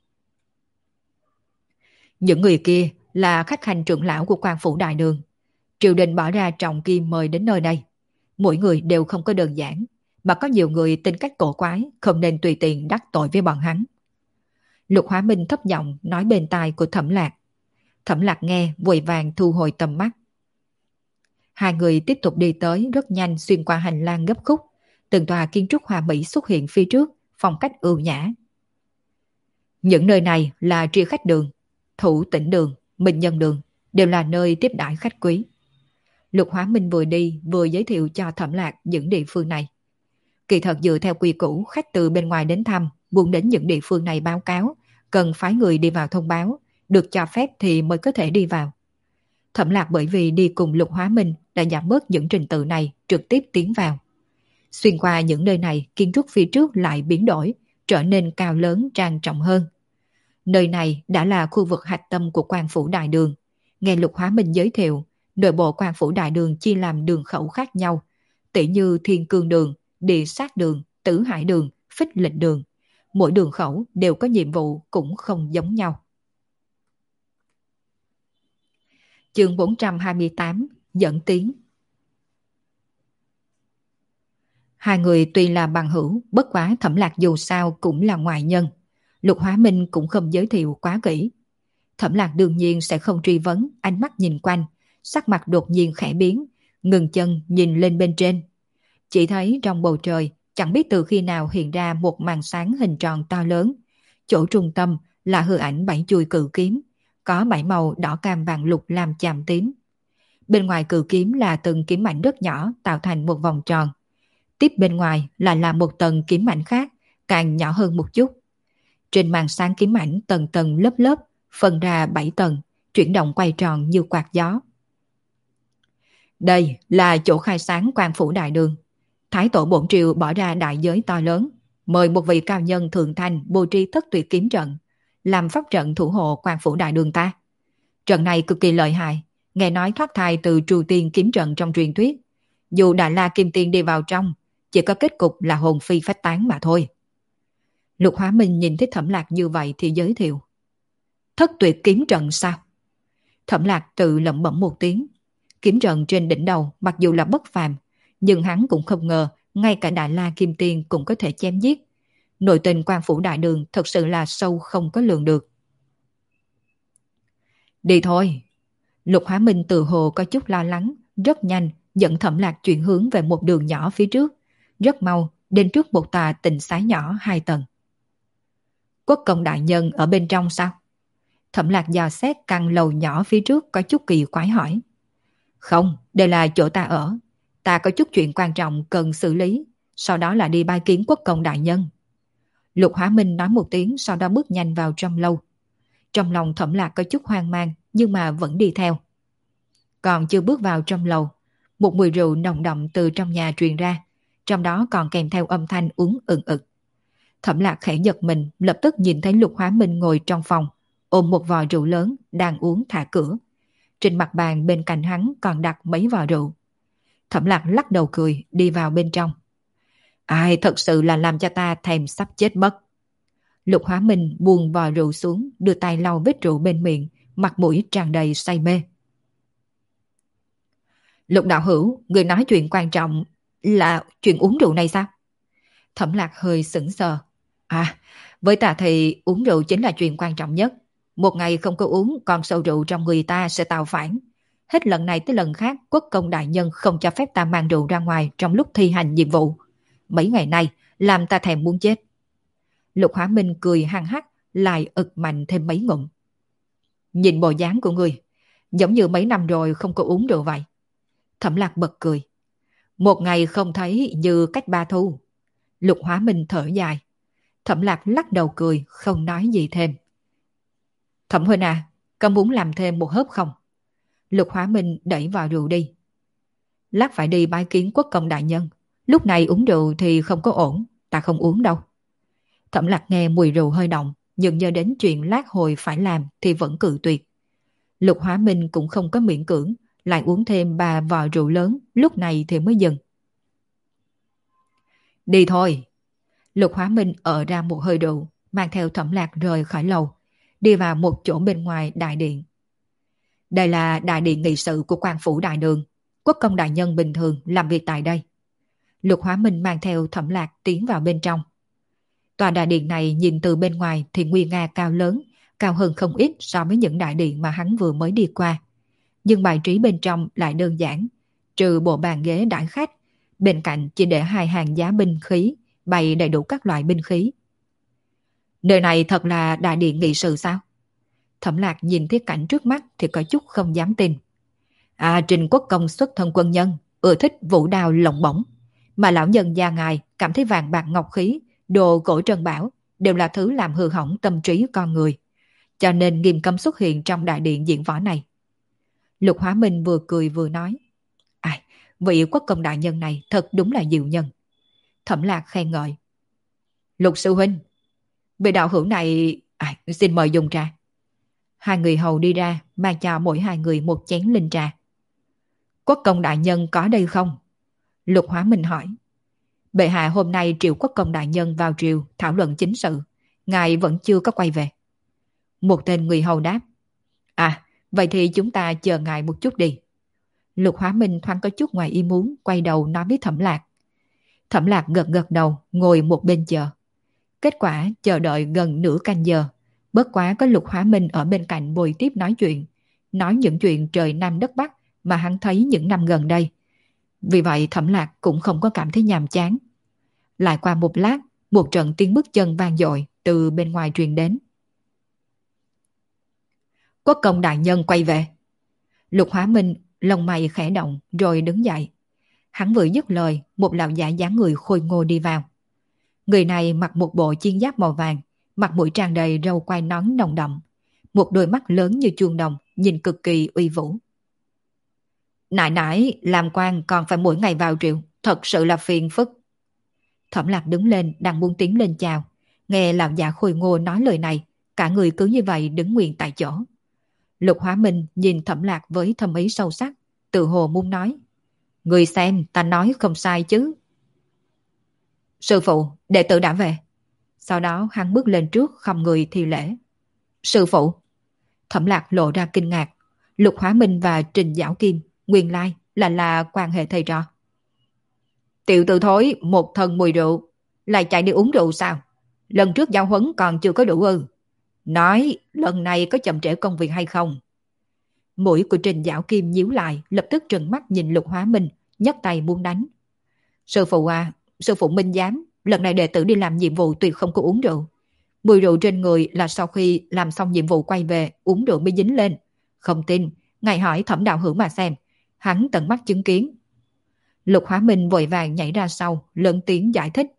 Những người kia là khách hành trưởng lão của quan phủ đại đường. Triều đình bỏ ra trọng kim mời đến nơi đây. Mỗi người đều không có đơn giản, mà có nhiều người tính cách cổ quái, không nên tùy tiện đắc tội với bọn hắn. Lục Hóa Minh thấp giọng nói bên tai của Thẩm Lạc. Thẩm Lạc nghe vội vàng thu hồi tầm mắt. Hai người tiếp tục đi tới rất nhanh xuyên qua hành lang gấp khúc. Từng tòa kiến trúc hoa mỹ xuất hiện phía trước, phong cách ưu nhã. Những nơi này là tri khách đường, thủ tĩnh đường, minh nhân đường, đều là nơi tiếp đãi khách quý. Lục Hóa Minh vừa đi vừa giới thiệu cho Thẩm Lạc những địa phương này. Kỳ thật dựa theo quy củ, khách từ bên ngoài đến thăm, muốn đến những địa phương này báo cáo, cần phái người đi vào thông báo, được cho phép thì mới có thể đi vào. Thẩm Lạc bởi vì đi cùng Lục Hóa Minh đã giảm bớt những trình tự này, trực tiếp tiến vào. Xuyên qua những nơi này, kiến trúc phía trước lại biến đổi, trở nên cao lớn trang trọng hơn. Nơi này đã là khu vực hạch tâm của quan phủ đại đường. Nghe Lục Hóa Minh giới thiệu, nội bộ quan phủ đại đường chia làm đường khẩu khác nhau, tỉ như Thiên Cương đường, Địa Sát đường, Tử Hải đường, Phích Lịch đường. Mỗi đường khẩu đều có nhiệm vụ cũng không giống nhau. Chương 428 dẫn tiến. Hai người tuy là bằng hữu, bất quá Thẩm Lạc dù sao cũng là ngoại nhân. Lục Hóa Minh cũng không giới thiệu quá kỹ. Thẩm Lạc đương nhiên sẽ không truy vấn, ánh mắt nhìn quanh, sắc mặt đột nhiên khẽ biến, ngừng chân nhìn lên bên trên. Chỉ thấy trong bầu trời, chẳng biết từ khi nào hiện ra một màn sáng hình tròn to lớn. Chỗ trung tâm là hư ảnh 7 chuôi cự kiếm, có 7 màu đỏ cam vàng lục làm chàm tím. Bên ngoài cự kiếm là từng kiếm mảnh rất nhỏ tạo thành một vòng tròn. Tiếp bên ngoài là một tầng kiếm mảnh khác, càng nhỏ hơn một chút. Trên màn sáng kiếm ảnh tầng tầng lớp lớp, phân ra 7 tầng, chuyển động quay tròn như quạt gió. Đây là chỗ khai sáng quan phủ đại đường. Thái tổ bổn triều bỏ ra đại giới to lớn, mời một vị cao nhân thượng thanh bố trí thất tuyệt kiếm trận, làm pháp trận thủ hộ quan phủ đại đường ta. Trận này cực kỳ lợi hại, nghe nói thoát thai từ Trù Tiên kiếm trận trong truyền thuyết. Dù Đại La Kim Tiên đi vào trong, chỉ có kết cục là hồn phi phách tán mà thôi. Lục Hóa Minh nhìn thấy Thẩm Lạc như vậy thì giới thiệu. Thất tuyệt kiếm trận sao? Thẩm Lạc tự lẩm bẩm một tiếng. Kiếm trận trên đỉnh đầu mặc dù là bất phàm, nhưng hắn cũng không ngờ ngay cả Đại La Kim Tiên cũng có thể chém giết. Nội tình Quan Phủ Đại Đường thật sự là sâu không có lường được. Đi thôi. Lục Hóa Minh từ hồ có chút lo lắng, rất nhanh dẫn Thẩm Lạc chuyển hướng về một đường nhỏ phía trước. Rất mau, đến trước một tòa tịnh xá nhỏ 2 tầng. Quốc công đại nhân ở bên trong sao? Thẩm Lạc dò xét căn lầu nhỏ phía trước có chút kỳ quái hỏi. Không, đây là chỗ ta ở. Ta có chút chuyện quan trọng cần xử lý, sau đó là đi bái kiến quốc công đại nhân. Lục Hóa Minh nói một tiếng, sau đó bước nhanh vào trong lâu. Trong lòng Thẩm Lạc có chút hoang mang, nhưng mà vẫn đi theo. Còn chưa bước vào trong lầu, một mùi rượu nồng đậm từ trong nhà truyền ra, trong đó còn kèm theo âm thanh uống ừng ực. Thẩm Lạc khẽ giật mình, lập tức nhìn thấy Lục Hóa Minh ngồi trong phòng, ôm một vò rượu lớn đang uống thả cửa. Trên mặt bàn bên cạnh hắn còn đặt mấy vò rượu. Thẩm Lạc lắc đầu cười, đi vào bên trong. Ai thật sự là làm cho ta thèm sắp chết mất. Lục Hóa Minh buông vò rượu xuống, đưa tay lau vết rượu bên miệng, mặt mũi tràn đầy say mê. Lục đạo hữu, người nói chuyện quan trọng là chuyện uống rượu này sao? Thẩm Lạc hơi sững sờ. À, với ta thì uống rượu chính là chuyện quan trọng nhất. Một ngày không có uống, còn sâu rượu trong người ta sẽ tạo phản. Hết lần này tới lần khác, quốc công đại nhân không cho phép ta mang rượu ra ngoài trong lúc thi hành nhiệm vụ. Mấy ngày nay, làm ta thèm muốn chết. Lục Hóa Minh cười hăng hắc, lại ực mạnh thêm mấy ngụm. Nhìn bộ dáng của người, giống như mấy năm rồi không có uống rượu vậy. Thẩm Lạc bật cười. Một ngày không thấy như cách 3 thu. Lục Hóa Minh thở dài. Thẩm Lạc lắc đầu cười, không nói gì thêm. Thẩm huynh à, có muốn làm thêm một hớp không? Lục Hóa Minh đẩy vào rượu đi. Lát phải đi bái kiến quốc công đại nhân. Lúc này uống rượu thì không có ổn, ta không uống đâu. Thẩm Lạc nghe mùi rượu hơi động, nhưng nhớ đến chuyện lát hồi phải làm thì vẫn cự tuyệt. Lục Hóa Minh cũng không có miễn cưỡng, lại uống thêm 3 vò rượu lớn, lúc này thì mới dừng. Đi thôi. Lục Hóa Minh ở ra một hơi rượu, mang theo Thẩm Lạc rời khỏi lầu, đi vào một chỗ bên ngoài đại điện. Đây là đại điện nghị sự của Quan Phủ Đại Đường. Quốc công đại nhân bình thường làm việc tại đây. Lục Hóa Minh mang theo Thẩm Lạc tiến vào bên trong. Tòa đại điện này nhìn từ bên ngoài thì nguy nga cao lớn, cao hơn không ít so với những đại điện mà hắn vừa mới đi qua. Nhưng bài trí bên trong lại đơn giản, trừ bộ bàn ghế đãi khách, bên cạnh chỉ để 2 hàng giá binh khí, bày đầy đủ các loại binh khí. Nơi này thật là đại điện nghị sự sao? Thẩm Lạc nhìn thấy cảnh trước mắt thì có chút không dám tin. À, Trình Quốc công xuất thân quân nhân, ưa thích vũ đao lộng bổng, mà lão nhân gia ngài cảm thấy vàng bạc ngọc khí, đồ cổ trân bảo đều là thứ làm hư hỏng tâm trí con người, cho nên nghiêm cấm xuất hiện trong đại điện diễn võ này. Lục Hóa Minh vừa cười vừa nói. À, vị quốc công đại nhân này thật đúng là diệu nhân. Thẩm Lạc khen ngợi. Lục sư huynh, vị đạo hữu này, xin mời dùng trà. 2 người hầu đi ra, mang cho mỗi 2 người một chén linh trà. Quốc công đại nhân có đây không? Lục Hóa Minh hỏi. Bệ hạ hôm nay triệu quốc công đại nhân vào triều thảo luận chính sự, ngài vẫn chưa có quay về. Một tên người hầu đáp. À, vậy thì chúng ta chờ ngài một chút đi. Lục Hóa Minh thoáng có chút ngoài ý muốn, quay đầu nói với Thẩm Lạc. Thẩm Lạc gật gật đầu, ngồi một bên chờ. Kết quả chờ đợi gần nửa canh giờ, bất quá có Lục Hóa Minh ở bên cạnh bồi tiếp nói chuyện, nói những chuyện trời Nam đất Bắc mà hắn thấy những năm gần đây. Vì vậy Thẩm Lạc cũng không có cảm thấy nhàm chán. Lại qua một lát, một trận tiếng bước chân vang dội từ bên ngoài truyền đến. Quốc công đại nhân quay về. Lục Hóa Minh lông mày khẽ động rồi đứng dậy. Hắn vừa dứt lời, một lão giả dáng người khôi ngô đi vào. Người này mặc một bộ chiên giáp màu vàng, mặt mũi tràn đầy râu quai nón nồng đậm, một đôi mắt lớn như chuông đồng, nhìn cực kỳ uy vũ. Nại nại, làm quan còn phải mỗi ngày vào triều, thật sự là phiền phức. Thẩm Lạc đứng lên đang muốn tiến lên chào, nghe lão giả khôi ngô nói lời này, cả người cứ như vậy đứng nguyên tại chỗ. Lục Hóa Minh nhìn Thẩm Lạc với thâm ý sâu sắc, tự hồ muốn nói. Người xem, ta nói không sai chứ. Sư phụ, đệ tử đã về. Sau đó hắn bước lên trước không người thi lễ. Sư phụ. Thẩm Lạc lộ ra kinh ngạc. Lục Hóa Minh và Trình Giảo Kim nguyên lai là quan hệ thầy trò. Tiểu tử thối một thân mùi rượu, lại chạy đi uống rượu sao? Lần trước giao huấn còn chưa có đủ ư? Nói lần này có chậm trễ công việc hay không? Mũi của Trình Giảo Kim nhíu lại, lập tức trừng mắt nhìn Lục Hóa Minh, nhấc tay muốn đánh. Sư phụ à, sư phụ minh giám, lần này đệ tử đi làm nhiệm vụ tuyệt không có uống rượu. Mùi rượu trên người là sau khi làm xong nhiệm vụ quay về uống rượu mới dính lên. Không tin, ngài hỏi Thẩm đạo hữu mà xem, hắn tận mắt chứng kiến. Lục Hóa Minh vội vàng nhảy ra sau, lớn tiếng giải thích.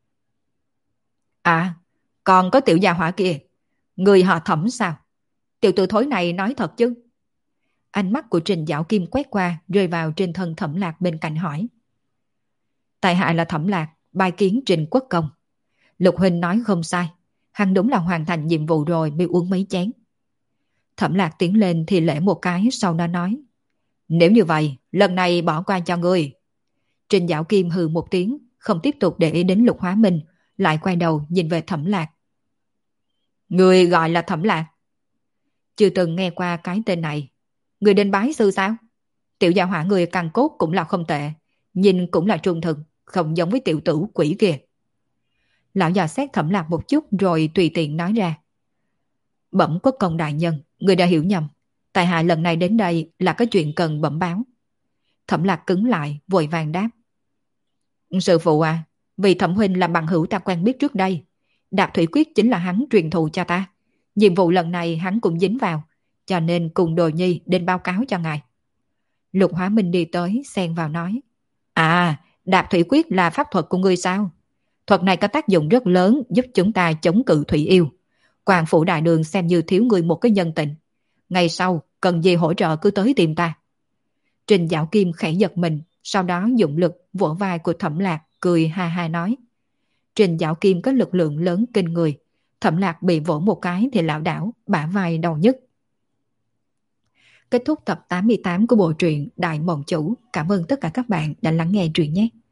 À, còn có tiểu gia hỏa kia, người họ Thẩm sao? Tiểu tử thối này nói thật chứ? Ánh mắt của Trình Giảo Kim quét qua, rơi vào trên thân Thẩm Lạc bên cạnh hỏi. Tại hạ là Thẩm Lạc, bài kiến Trình Quốc Công. Lục huynh nói không sai, hắn đúng là hoàn thành nhiệm vụ rồi mới uống mấy chén. Thẩm Lạc tiến lên thì lễ một cái, sau đó nói. Nếu như vậy, lần này bỏ qua cho ngươi. Trình Giảo Kim hừ một tiếng, không tiếp tục để ý đến Lục Hóa Minh, lại quay đầu nhìn về Thẩm Lạc. Người gọi là Thẩm Lạc? Chưa từng nghe qua cái tên này. Người đến bái sư sao? Tiểu gia hỏa người càng cốt cũng là không tệ, nhìn cũng là trung thực, không giống với tiểu tử quỷ kia. Lão già xét Thẩm Lạc một chút rồi tùy tiện nói ra. Bẩm Quốc công đại nhân, người đã hiểu nhầm. Tại hạ lần này đến đây là có chuyện cần bẩm báo. Thẩm Lạc cứng lại, vội vàng đáp. Sư phụ à, vì Thẩm huynh là bằng hữu ta quen biết trước đây. Đạp thủy quyết chính là hắn truyền thụ cho ta. Nhiệm vụ lần này hắn cũng dính vào, cho nên cùng Đồ Nhi đến báo cáo cho ngài. Lục Hóa Minh đi tới, xen vào nói. À, đạp thủy quyết là pháp thuật của ngươi sao? Thuật này có tác dụng rất lớn, giúp chúng ta chống cự thủy yêu. Quan phủ đại đường xem như thiếu ngươi một cái nhân tình. Ngày sau, cần gì hỗ trợ cứ tới tìm ta. Trình Giảo Kim khẽ giật mình, sau đó dụng lực vỗ vai của Thẩm Lạc, cười ha ha nói. Trình Giảo Kim có lực lượng lớn kinh người. Thẩm Lạc bị vỗ một cái thì lảo đảo, bả vai đau nhức. Kết thúc tập 88 của bộ truyện Đại Mộng Chủ. Cảm ơn tất cả các bạn đã lắng nghe truyện nhé.